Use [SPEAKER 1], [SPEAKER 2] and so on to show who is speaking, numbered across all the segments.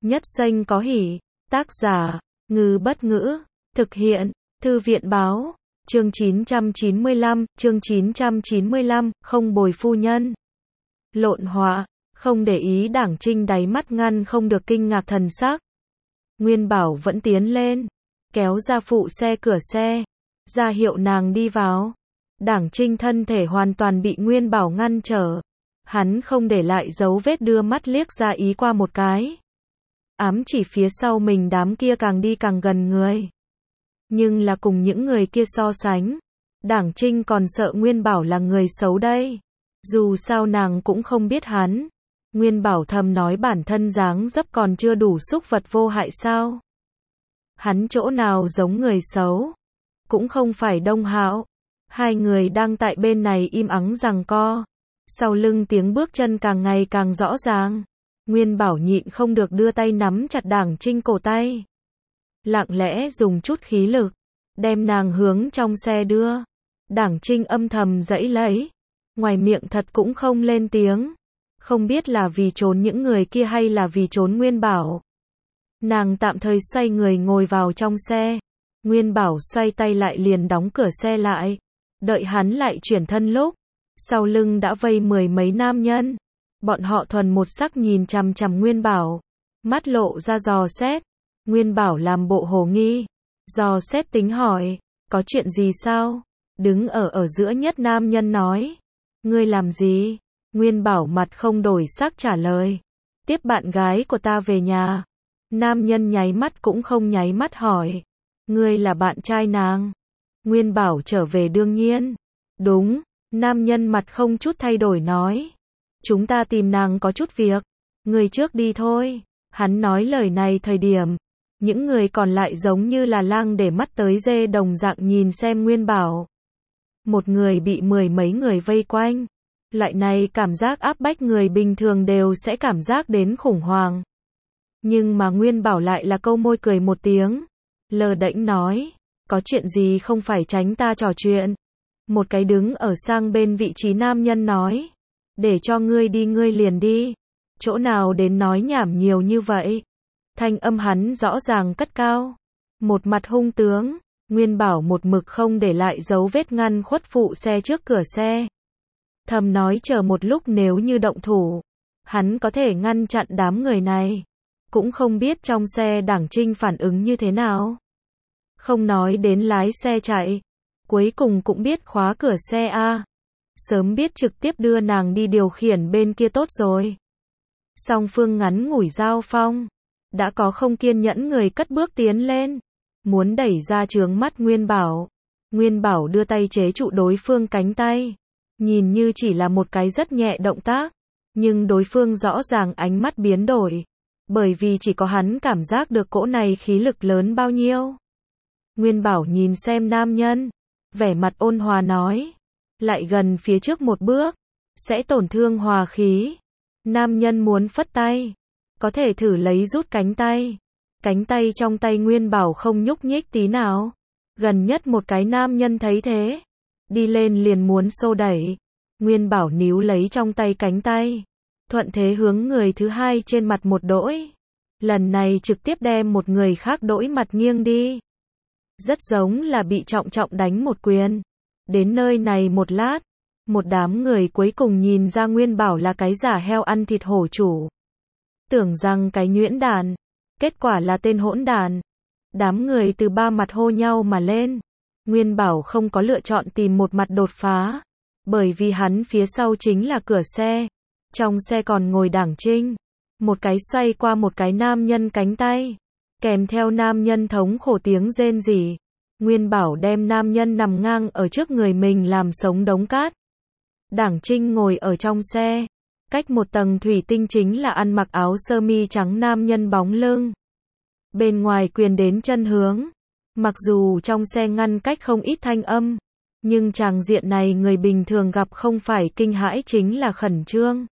[SPEAKER 1] Nhất Xanh có hỉ. Tác giả, Ngư Bất Ngữ. Thực hiện, Thư viện Báo. Chương 995, không bồi phu nhân. Lộn họa, không để ý Đảng Trinh đáy mắt ngăn không được kinh ngạc thần sắc. Nguyên Bảo vẫn tiến lên, kéo ra phụ xe cửa xe, ra hiệu nàng đi vào. Đảng Trinh thân thể hoàn toàn bị Nguyên Bảo ngăn trở. Hắn không để lại dấu vết đưa mắt liếc ra ý qua một cái. Ám chỉ phía sau mình đám kia càng đi càng gần người. Nhưng là cùng những người kia so sánh, Đảng Trinh còn sợ Nguyên Bảo là người xấu đây. Dù sao nàng cũng không biết hắn. Nguyên Bảo thầm nói bản thân dáng dấp còn chưa đủ xúc vật vô hại sao. Hắn chỗ nào giống người xấu. Cũng không phải Đông Hạo. Hai người đang tại bên này im ắng giằng co. Sau lưng tiếng bước chân càng ngày càng rõ ràng. Nguyên Bảo nhịn không được đưa tay nắm chặt Đảng Trinh cổ tay. Lặng lẽ dùng chút khí lực, đem nàng hướng trong xe đưa. Đảng Trinh âm thầm giãy lấy. Ngoài miệng thật cũng không lên tiếng. Không biết là vì trốn những người kia hay là vì trốn Nguyên Bảo. Nàng tạm thời xoay người ngồi vào trong xe. Nguyên Bảo xoay tay lại liền đóng cửa xe lại. Đợi hắn lại chuyển thân lúc, sau lưng đã vây mười mấy nam nhân. Bọn họ thuần một sắc nhìn chằm chằm Nguyên Bảo, mắt lộ ra dò xét. Nguyên Bảo làm bộ hồ nghi, dò xét tính hỏi, có chuyện gì sao? Đứng ở giữa nhất nam nhân nói, ngươi làm gì? Nguyên Bảo mặt không đổi sắc trả lời, tiếp bạn gái của ta về nhà. Nam nhân nháy mắt cũng không nháy mắt hỏi, ngươi là bạn trai nàng? Nguyên Bảo trở về đương nhiên, đúng. Nam nhân mặt không chút thay đổi nói, chúng ta tìm nàng có chút việc, người trước đi thôi. Hắn nói lời này thời điểm, những người còn lại giống như là lang để mắt tới dê đồng dạng nhìn xem Nguyên Bảo. Một người bị mười mấy người vây quanh, loại này cảm giác áp bách người bình thường đều sẽ cảm giác đến khủng hoảng. Nhưng mà Nguyên Bảo lại là câu môi cười một tiếng, lờ đễnh nói, có chuyện gì không phải tránh ta trò chuyện. Một cái đứng ở sang bên vị trí nam nhân nói, để cho ngươi đi ngươi liền đi, chỗ nào đến nói nhảm nhiều như vậy. Thanh âm hắn rõ ràng cất cao, một mặt hung tướng. Nguyên Bảo một mực không để lại dấu vết ngăn khuất phụ xe trước cửa xe. Thầm nói chờ một lúc nếu như động thủ, hắn có thể ngăn chặn đám người này. Cũng không biết trong xe Đảng Trinh phản ứng như thế nào. Không nói đến lái xe chạy, cuối cùng cũng biết khóa cửa xe a. Sớm biết trực tiếp đưa nàng đi điều khiển bên kia tốt rồi. Song phương ngắn ngủi giao phong, đã có không kiên nhẫn người cất bước tiến lên, muốn đẩy ra chướng mắt Nguyên Bảo. Nguyên Bảo đưa tay chế trụ đối phương cánh tay, nhìn như chỉ là một cái rất nhẹ động tác, nhưng đối phương rõ ràng ánh mắt biến đổi, bởi vì chỉ có hắn cảm giác được cỗ này khí lực lớn bao nhiêu. Nguyên Bảo nhìn xem nam nhân, vẻ mặt ôn hòa nói, lại gần phía trước một bước, sẽ tổn thương hòa khí. Nam nhân muốn phất tay, có thể thử lấy rút cánh tay. Cánh tay trong tay Nguyên Bảo không nhúc nhích tí nào. Gần nhất một cái nam nhân thấy thế, đi lên liền muốn xô đẩy. Nguyên Bảo níu lấy trong tay cánh tay, thuận thế hướng người thứ hai trên mặt một đỗi. Lần này trực tiếp đem một người khác đỗi mặt nghiêng đi. Rất giống là bị trọng trọng đánh một quyền. Đến nơi này một lát, một đám người cuối cùng nhìn ra Nguyên Bảo là cái giả heo ăn thịt hổ chủ. Tưởng rằng cái nhuyễn đàn, kết quả là tên hỗn đàn. Đám người từ ba mặt hô nhau mà lên. Nguyên Bảo không có lựa chọn tìm một mặt đột phá, bởi vì hắn phía sau chính là cửa xe. Trong xe còn ngồi Đảng Trinh. Một cái xoay qua một cái nam nhân cánh tay, kèm theo nam nhân thống khổ tiếng rên rỉ. Nguyên Bảo đem nam nhân nằm ngang ở trước người mình làm sống đống cát. Đảng Trinh ngồi ở trong xe, cách một tầng thủy tinh chính là ăn mặc áo sơ mi trắng nam nhân bóng lưng. Bên ngoài truyền đến chân hướng, mặc dù trong xe ngăn cách không ít thanh âm, nhưng tràng diện này người bình thường gặp không phải kinh hãi chính là khẩn trương.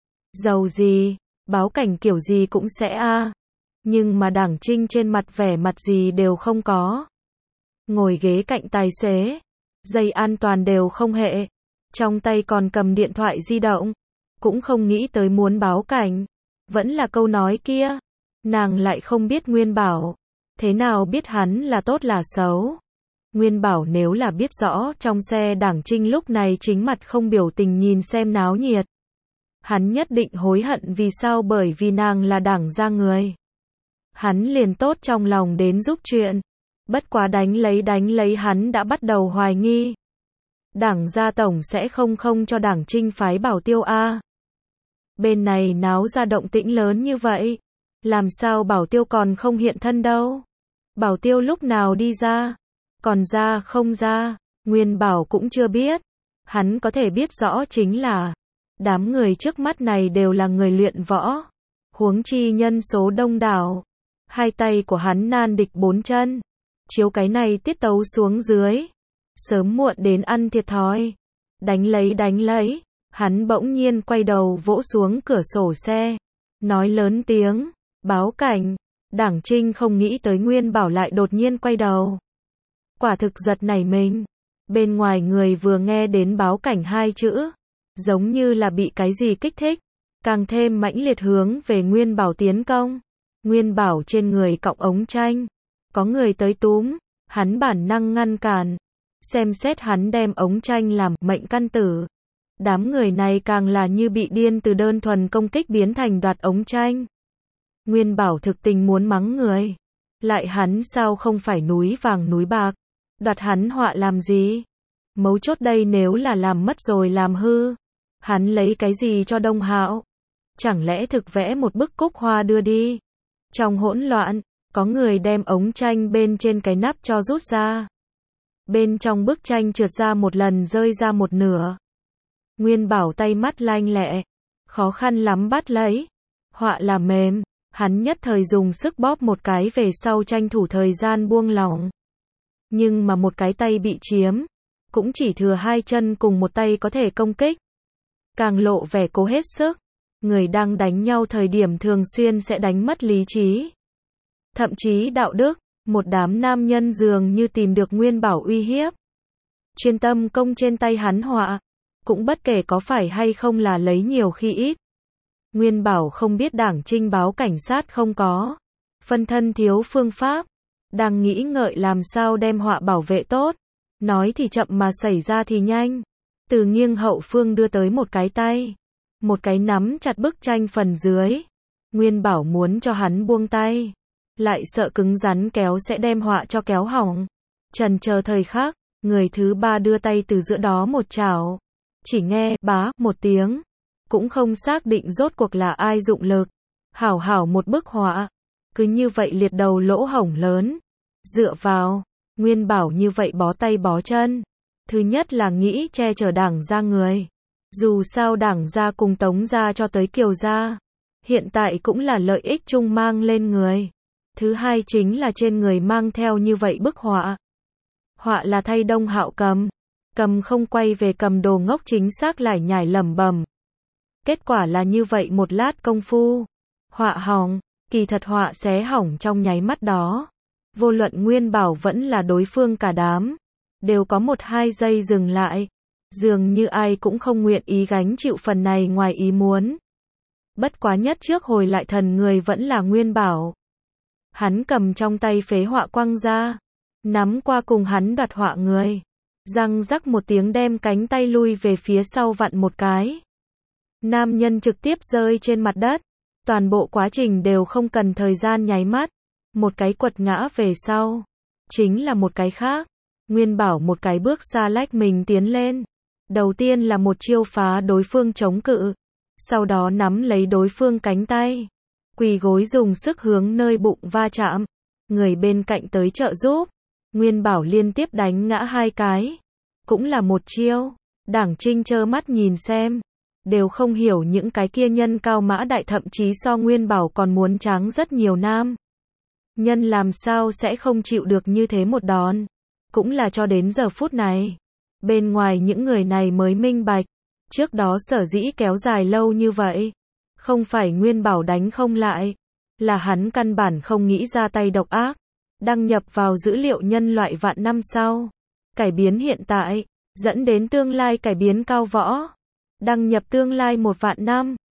[SPEAKER 1] Dầu gì, báo cảnh kiểu gì cũng sẽ a. Nhưng mà Đảng Trinh trên mặt vẻ mặt gì đều không có. Ngồi ghế cạnh tài xế, dây an toàn đều không hệ, trong tay còn cầm điện thoại di động, cũng không nghĩ tới muốn báo cảnh. Vẫn là câu nói kia, Nàng lại không biết Nguyên Bảo. Thế nào biết hắn là tốt là xấu? Nguyên Bảo nếu là biết rõ trong xe Đảng Trinh lúc này chính mặt không biểu tình nhìn xem náo nhiệt. Hắn nhất định hối hận vì sao, bởi vì nàng là Đảng gia người. Hắn liền tốt trong lòng đến giúp chuyện. Bất quá đánh lấy hắn đã bắt đầu hoài nghi. Đảng gia tổng sẽ không cho Đảng Trinh phái bảo tiêu a. Bên này náo ra động tĩnh lớn như vậy. Làm sao bảo tiêu còn không hiện thân đâu? Bảo tiêu lúc nào đi ra? Còn ra không ra? Nguyên Bảo cũng chưa biết. Hắn có thể biết rõ chính là đám người trước mắt này đều là người luyện võ. Huống chi nhân số đông đảo. Hai tay của hắn nan địch bốn chân. Chiếu cái này tiết tấu xuống dưới. Sớm muộn đến ăn thiệt thòi. Đánh lấy. Hắn bỗng nhiên quay đầu vỗ xuống cửa sổ xe. Nói lớn tiếng. Báo cảnh. Đảng Trinh không nghĩ tới Nguyên Bảo lại đột nhiên quay đầu. Quả thực giật nảy mình. Bên ngoài người vừa nghe đến báo cảnh hai chữ. Giống như là bị cái gì kích thích. Càng thêm mãnh liệt hướng về Nguyên Bảo tiến công. Nguyên Bảo trên người cọng ống tranh. Có người tới túm. Hắn bản năng ngăn cản. Xem xét hắn đem ống tranh làm mệnh căn tử. Đám người này càng là như bị điên, từ đơn thuần công kích biến thành đoạt ống tranh. Nguyên Bảo thực tình muốn mắng người. Lại hắn sao không phải núi vàng núi bạc. Đoạt hắn họa làm gì? Mấu chốt đây nếu là làm mất rồi làm hư. Hắn lấy cái gì cho Đông Hạo? Chẳng lẽ thực vẽ một bức cúc hoa đưa đi? Trong hỗn loạn, có người đem ống tranh bên trên cái nắp cho rút ra. Bên trong bức tranh trượt ra một lần, rơi ra một nửa. Nguyên Bảo tay mắt lanh lẹ, khó khăn lắm bắt lấy. Họa là mềm, hắn nhất thời dùng sức bóp một cái về sau tranh thủ thời gian buông lỏng. Nhưng mà một cái tay bị chiếm, cũng chỉ thừa hai chân cùng một tay có thể công kích. Càng lộ vẻ cố hết sức. Người đang đánh nhau thời điểm thường xuyên sẽ đánh mất lý trí. Thậm chí đạo đức. Một đám nam nhân dường như tìm được Nguyên Bảo uy hiếp. Chuyên tâm công trên tay hắn họa. Cũng bất kể có phải hay không là lấy nhiều khi ít. Nguyên Bảo không biết Đảng Trinh báo cảnh sát không có. Phân thân thiếu phương pháp. Đang nghĩ ngợi làm sao đem họa bảo vệ tốt. Nói thì chậm mà xảy ra thì nhanh. Từ nghiêng hậu phương đưa tới một cái tay. Một cái nắm chặt bức tranh phần dưới. Nguyên Bảo muốn cho hắn buông tay. Lại sợ cứng rắn kéo sẽ đem họa cho kéo hỏng. Trần chờ thời khắc, người thứ ba đưa tay từ giữa đó một chảo. Chỉ nghe bá một tiếng. Cũng không xác định rốt cuộc là ai dụng lực. Hảo một bức họa. Cứ như vậy liệt đầu lỗ hổng lớn. Dựa vào, Nguyên Bảo như vậy bó tay bó chân. Thứ nhất là nghĩ che chở Đảng gia người. Dù sao Đảng gia cùng Tống gia cho tới Kiều gia. Hiện tại cũng là lợi ích chung mang lên người. Thứ hai chính là trên người mang theo như vậy bức họa. Họa là thay Đông Hạo cầm. Cầm không quay về cầm, đồ ngốc chính xác lải nhải lẩm bẩm. Kết quả là như vậy một lát công phu. Họa hỏng, kỳ thật họa xé hỏng trong nháy mắt đó. Vô luận Nguyên Bảo vẫn là đối phương cả đám. Đều có 1-2 giây dừng lại. Dường như ai cũng không nguyện ý gánh chịu phần này ngoài ý muốn. Bất quá nhất trước hồi lại thần người vẫn là Nguyên Bảo. Hắn cầm trong tay phế họa quăng ra. Nắm qua cùng hắn đoạt họa người. Răng rắc một tiếng đem cánh tay lui về phía sau vặn một cái. Nam nhân trực tiếp rơi trên mặt đất. Toàn bộ quá trình đều không cần thời gian nháy mắt. Một cái quật ngã về sau. Chính là một cái khác. Nguyên Bảo một cái bước xa lách mình tiến lên. Đầu tiên là một chiêu phá đối phương chống cự. Sau đó nắm lấy đối phương cánh tay. Quỳ gối dùng sức hướng nơi bụng va chạm. Người bên cạnh tới trợ giúp. Nguyên Bảo liên tiếp đánh ngã 2 cái. Cũng là một chiêu. Đảng Trinh trơ mắt nhìn xem. Đều không hiểu những cái kia nhân cao mã đại, thậm chí so Nguyên Bảo còn muốn tráng rất nhiều nam. Nhân làm sao sẽ không chịu được như thế một đòn. Cũng là cho đến giờ phút này. Bên ngoài những người này mới minh bạch. Trước đó sở dĩ kéo dài lâu như vậy. Không phải Nguyên Bảo đánh không lại. Là hắn căn bản không nghĩ ra tay độc ác. Đăng nhập vào dữ liệu nhân loại vạn năm sau. Cải biến hiện tại. Dẫn đến tương lai cải biến cao võ. Đăng nhập tương lai 1 vạn năm.